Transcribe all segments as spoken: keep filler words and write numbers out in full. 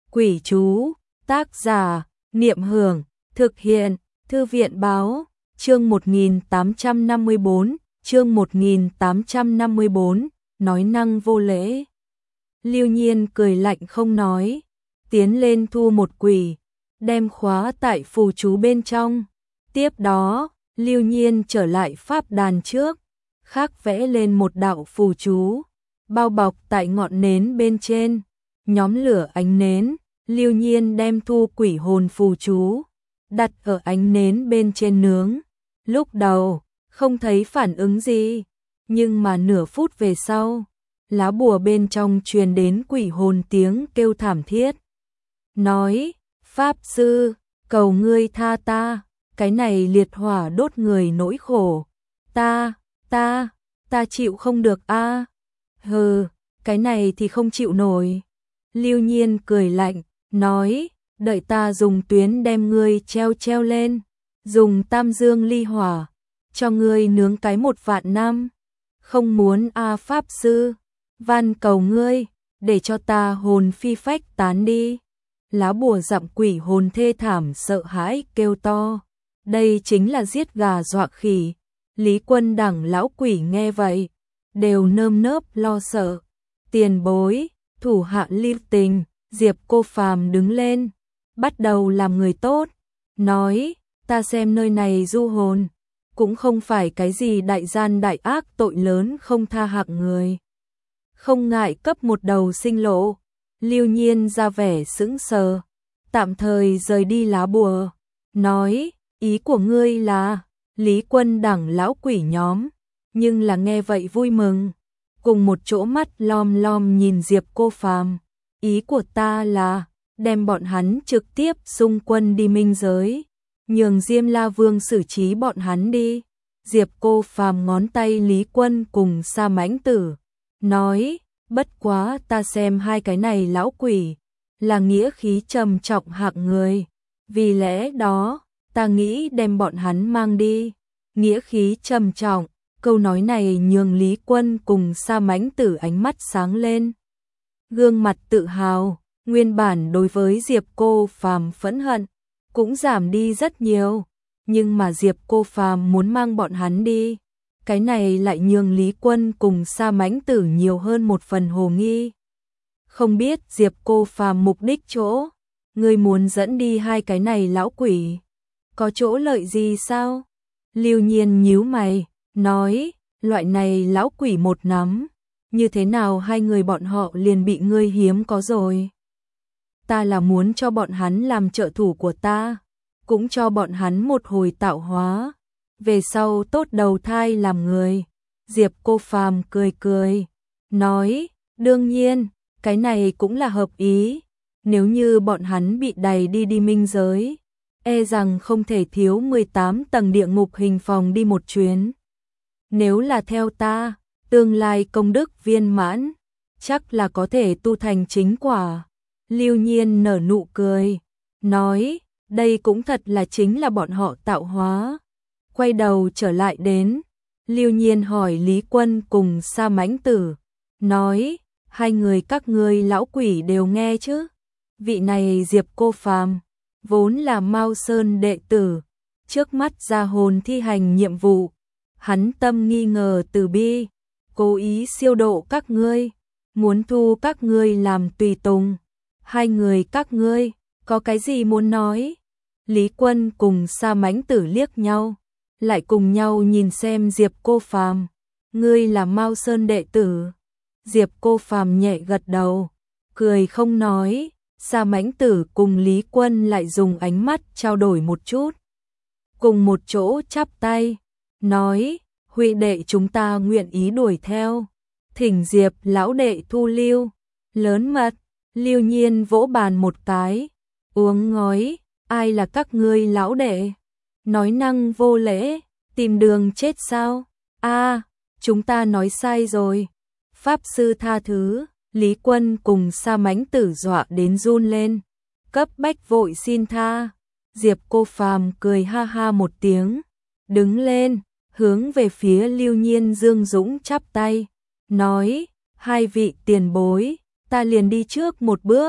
Quỷ chú, tác giả, Niệm Hưởng, thực hiện, Thư viện báo, chương một nghìn tám trăm năm mươi bốn, chương một nghìn tám trăm năm mươi bốn, nói năng vô lễ. Lưu Nhiên cười lạnh không nói, tiến lên thu một quỷ, đem khóa tại phù chú bên trong. Tiếp đó, Lưu Nhiên trở lại pháp đàn trước, khắc vẽ lên một đạo phù chú, bao bọc tại ngọn nến bên trên, nhóm lửa ánh nến. Lưu Nhiên đem thu quỷ hồn phù chú, đặt ở ánh nến bên trên nướng. Lúc đầu, không thấy phản ứng gì, nhưng mà nửa phút về sau, lá bùa bên trong truyền đến quỷ hồn tiếng kêu thảm thiết. Nói, Pháp Sư, cầu ngươi tha ta, cái này liệt hỏa đốt người nỗi khổ. Ta, ta, ta chịu không được a. À. Hừ, cái này thì không chịu nổi. Lưu Nhiên cười lạnh, nói, đợi ta dùng tuyến đem ngươi treo treo lên, dùng tam dương ly hỏa, cho ngươi nướng cái một vạn năm. Không muốn a. Pháp Sư, van cầu ngươi, để cho ta hồn phi phách tán đi. Lá bùa dặm quỷ hồn thê thảm sợ hãi kêu to, đây chính là giết gà dọa khỉ. Lý Quân đẳng lão quỷ nghe vậy, đều nơm nớp lo sợ. Tiền bối, thủ hạ lưu tình. Diệp Cô Phàm đứng lên, bắt đầu làm người tốt, nói, ta xem nơi này du hồn, cũng không phải cái gì đại gian đại ác tội lớn không tha hạng người. Không ngại cấp một đầu sinh lộ. Lưu Nhiên ra vẻ sững sờ, tạm thời rời đi lá bùa, nói, ý của ngươi là, Lý Quân đẳng lão quỷ nhóm, nhưng là nghe vậy vui mừng, cùng một chỗ mắt lom lom nhìn Diệp Cô Phàm. Ý của ta là, đem bọn hắn trực tiếp xung quân đi minh giới, nhường Diêm La Vương xử trí bọn hắn đi. Diệp Cô Phàm ngón tay Lý Quân cùng Sa Mãnh Tử, nói, bất quá ta xem hai cái này lão quỷ, là nghĩa khí trầm trọng hạng người, vì lẽ đó, ta nghĩ đem bọn hắn mang đi. Nghĩa khí trầm trọng, câu nói này nhường Lý Quân cùng Sa Mãnh Tử ánh mắt sáng lên. Gương mặt tự hào, nguyên bản đối với Diệp Cô Phàm phẫn hận, cũng giảm đi rất nhiều, nhưng mà Diệp Cô Phàm muốn mang bọn hắn đi, cái này lại nhường Lý Quân cùng Sa Mãnh Tử nhiều hơn một phần hồ nghi. Không biết Diệp Cô Phàm mục đích chỗ, ngươi muốn dẫn đi hai cái này lão quỷ, có chỗ lợi gì sao? Lưu Nhiên nhíu mày, nói, loại này lão quỷ một nắm, như thế nào hai người bọn họ liền bị ngươi hiếm có rồi. Ta là muốn cho bọn hắn làm trợ thủ của ta, cũng cho bọn hắn một hồi tạo hóa, về sau tốt đầu thai làm người. Diệp Cô Phàm cười cười, nói, đương nhiên, cái này cũng là hợp ý, nếu như bọn hắn bị đày đi đi minh giới, e rằng không thể thiếu mười tám tầng địa ngục hình phòng đi một chuyến. Nếu là theo ta, tương lai công đức viên mãn, chắc là có thể tu thành chính quả. Lưu Nhiên nở nụ cười, nói, đây cũng thật là chính là bọn họ tạo hóa. Quay đầu trở lại đến, Lưu Nhiên hỏi Lý Quân cùng Sa Mãnh Tử, nói, hai người các ngươi lão quỷ đều nghe chứ? Vị này Diệp Cô Phàm, vốn là Mao Sơn đệ tử, trước mắt ra hồn thi hành nhiệm vụ, hắn tâm nghi ngờ từ bi, cố ý siêu độ các ngươi, muốn thu các ngươi làm tùy tùng. Hai người các ngươi, có cái gì muốn nói? Lý Quân cùng Sa Mãnh Tử liếc nhau, lại cùng nhau nhìn xem Diệp Cô Phàm. Ngươi là Mao Sơn đệ tử? Diệp Cô Phàm nhẹ gật đầu, cười không nói. Sa Mãnh Tử cùng Lý Quân lại dùng ánh mắt trao đổi một chút, cùng một chỗ chắp tay, nói, huy đệ chúng ta nguyện ý đuổi theo, thỉnh Diệp lão đệ thu lưu. Lớn mật. Lưu Nhiên vỗ bàn một cái, uống ngói, ai là các ngươi lão đệ? Nói năng vô lễ, tìm đường chết sao? A, à, chúng ta nói sai rồi. Pháp Sư tha thứ. Lý Quân cùng Sa Mãnh Tử dọa đến run lên, cấp bách vội xin tha. Diệp Cô Phàm cười ha ha một tiếng, đứng lên, hướng về phía Lưu Nhiên Dương Dũng chắp tay, nói, hai vị tiền bối, ta liền đi trước một bước,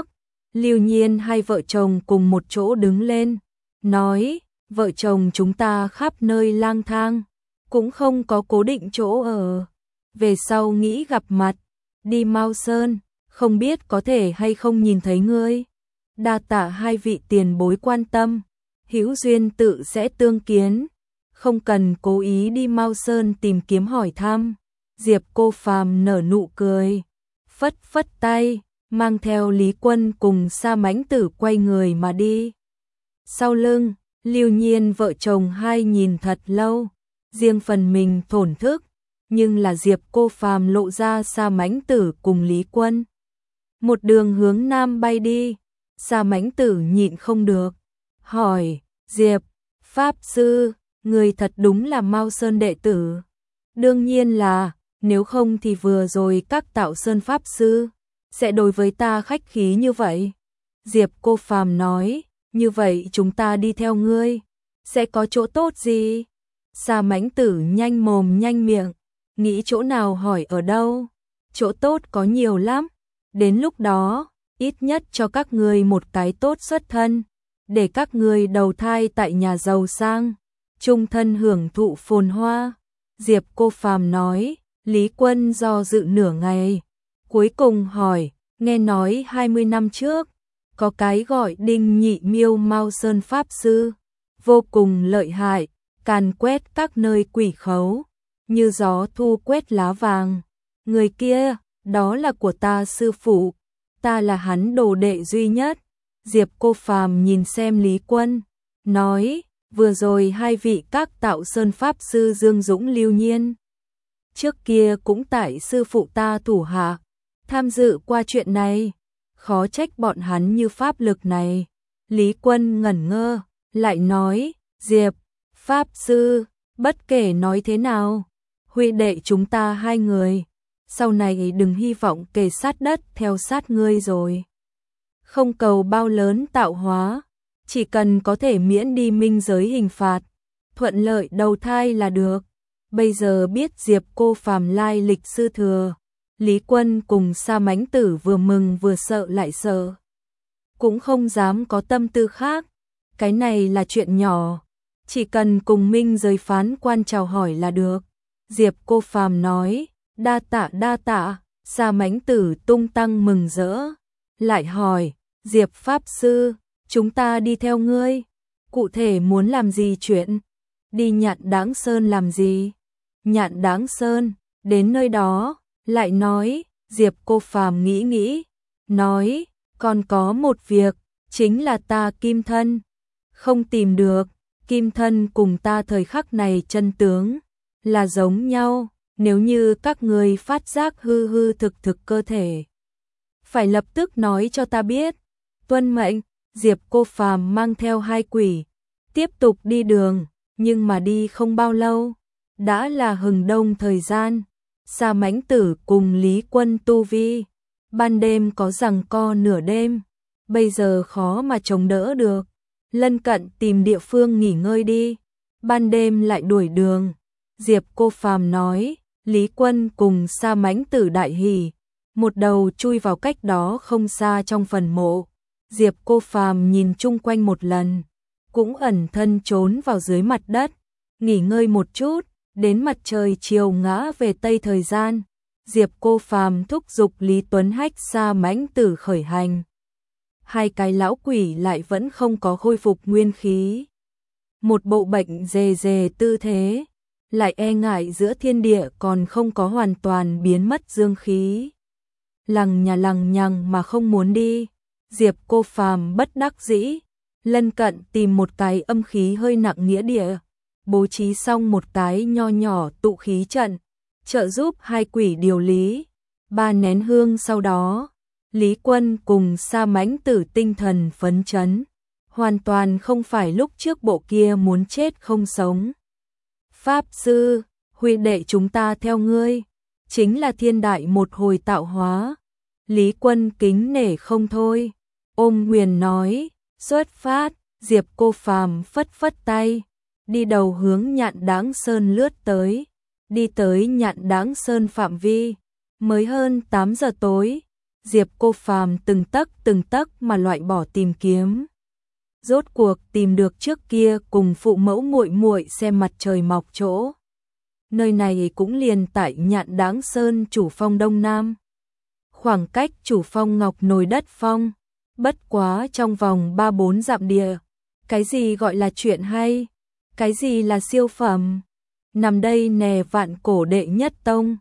Lưu Nhiên hai vợ chồng cùng một chỗ đứng lên, nói, vợ chồng chúng ta khắp nơi lang thang, cũng không có cố định chỗ ở. Về sau nghĩ gặp mặt, đi Mao Sơn, không biết có thể hay không nhìn thấy ngươi. Đa tạ hai vị tiền bối quan tâm, hữu duyên tự sẽ tương kiến, không cần cố ý đi Mao Sơn tìm kiếm hỏi thăm. Diệp Cô Phàm nở nụ cười, phất phất tay, mang theo Lý Quân cùng Sa Mãnh Tử quay người mà đi. Sau lưng, Lưu Nhiên vợ chồng hai nhìn thật lâu, riêng phần mình thổn thức, nhưng là Diệp Cô Phàm lộ ra Sa Mãnh Tử cùng Lý Quân. Một đường hướng nam bay đi, Sa Mãnh Tử nhịn không được, hỏi, Diệp, Pháp Sư, người thật đúng là Mao Sơn đệ tử. Đương nhiên là, nếu không thì vừa rồi các Tạo Sơn Pháp Sư sẽ đối với ta khách khí như vậy. Diệp Cô Phàm nói, như vậy chúng ta đi theo ngươi, sẽ có chỗ tốt gì? Sa Mãnh Tử nhanh mồm nhanh miệng, nghĩ chỗ nào hỏi ở đâu, chỗ tốt có nhiều lắm, đến lúc đó, ít nhất cho các ngươi một cái tốt xuất thân, để các ngươi đầu thai tại nhà giàu sang, chung thân hưởng thụ phồn hoa. Diệp Cô Phàm nói, Lý Quân do dự nửa ngày, cuối cùng hỏi, nghe nói hai mươi năm trước, có cái gọi Đinh Nhị Miêu Mao Sơn Pháp Sư, vô cùng lợi hại, càn quét các nơi quỷ khấu, như gió thu quét lá vàng. Người kia, đó là của ta sư phụ, ta là hắn đồ đệ duy nhất. Diệp Cô Phàm nhìn xem Lý Quân, nói, vừa rồi hai vị các Tạo Sơn Pháp Sư Dương Dũng Lưu Nhiên, trước kia cũng tại sư phụ ta thủ hạ, tham dự qua chuyện này, khó trách bọn hắn như pháp lực này. Lý Quân ngẩn ngơ, lại nói, Diệp, Pháp Sư, bất kể nói thế nào, huynh đệ chúng ta hai người, sau này đừng hy vọng kề sát đất theo sát ngươi rồi. Không cầu bao lớn tạo hóa, chỉ cần có thể miễn đi minh giới hình phạt, thuận lợi đầu thai là được. Bây giờ biết Diệp Cô Phàm lai lịch sư thừa, Lý Quân cùng Sa Mãnh Tử vừa mừng vừa sợ lại sợ, cũng không dám có tâm tư khác. Cái này là chuyện nhỏ, chỉ cần cùng minh giới phán quan chào hỏi là được. Diệp Cô Phàm nói, đa tạ đa tạ. Sa Mãnh Tử tung tăng mừng rỡ, lại hỏi, Diệp Pháp Sư, chúng ta đi theo ngươi, cụ thể muốn làm gì chuyện? Đi Nhạn Đáng Sơn làm gì? Nhạn Đáng Sơn, đến nơi đó, lại nói, Diệp Cô Phàm nghĩ nghĩ, nói, còn có một việc, chính là ta kim thân, không tìm được, kim thân cùng ta thời khắc này chân tướng, là giống nhau, nếu như các người phát giác hư hư thực thực cơ thể, phải lập tức nói cho ta biết. Tuân mệnh. Diệp Cô Phàm mang theo hai quỷ, tiếp tục đi đường, nhưng mà đi không bao lâu, đã là hừng đông thời gian. Sa Mãnh Tử cùng Lý Quân tu vi, ban đêm có giằng co nửa đêm, bây giờ khó mà chống đỡ được, lân cận tìm địa phương nghỉ ngơi đi, ban đêm lại đuổi đường. Diệp Cô Phàm nói, Lý Quân cùng Sa Mãnh Tử đại hỉ, một đầu chui vào cách đó không xa trong phần mộ. Diệp Cô Phàm nhìn chung quanh một lần, cũng ẩn thân trốn vào dưới mặt đất, nghỉ ngơi một chút, đến mặt trời chiều ngã về tây thời gian, Diệp Cô Phàm thúc giục Lý Tuấn Hách Sa Mãnh Tử khởi hành. Hai cái lão quỷ lại vẫn không có khôi phục nguyên khí, một bộ bệnh dề dề tư thế, lại e ngại giữa thiên địa còn không có hoàn toàn biến mất dương khí, lằng nhà lằng nhằng mà không muốn đi. Diệp Cô Phàm bất đắc dĩ, lân cận tìm một cái âm khí hơi nặng nghĩa địa, bố trí xong một cái nho nhỏ tụ khí trận, trợ giúp hai quỷ điều lý. Ba nén hương sau đó, Lý Quân cùng Sa Mãnh Tử tinh thần phấn chấn, hoàn toàn không phải lúc trước bộ kia muốn chết không sống. Pháp Sư, huynh đệ chúng ta theo ngươi, chính là thiên đại một hồi tạo hóa. Lý Quân kính nể không thôi, ôm huyền nói, xuất phát. Diệp Cô Phàm phất phất tay, đi đầu hướng Nhạn Đáng Sơn lướt tới. Đi tới Nhạn Đáng Sơn phạm vi, mới hơn tám giờ tối, Diệp Cô Phàm từng tấc từng tấc mà loại bỏ tìm kiếm. Rốt cuộc tìm được trước kia cùng phụ mẫu muội muội xem mặt trời mọc chỗ. Nơi này cũng liền tại Nhạn Đáng Sơn chủ phong đông nam. Khoảng cách chủ phong Ngọc Nồi đất phong, bất quá trong vòng ba bốn dặm địa. Cái gì gọi là chuyện hay? Cái gì là siêu phẩm? Nằm đây nè vạn cổ đệ nhất tông.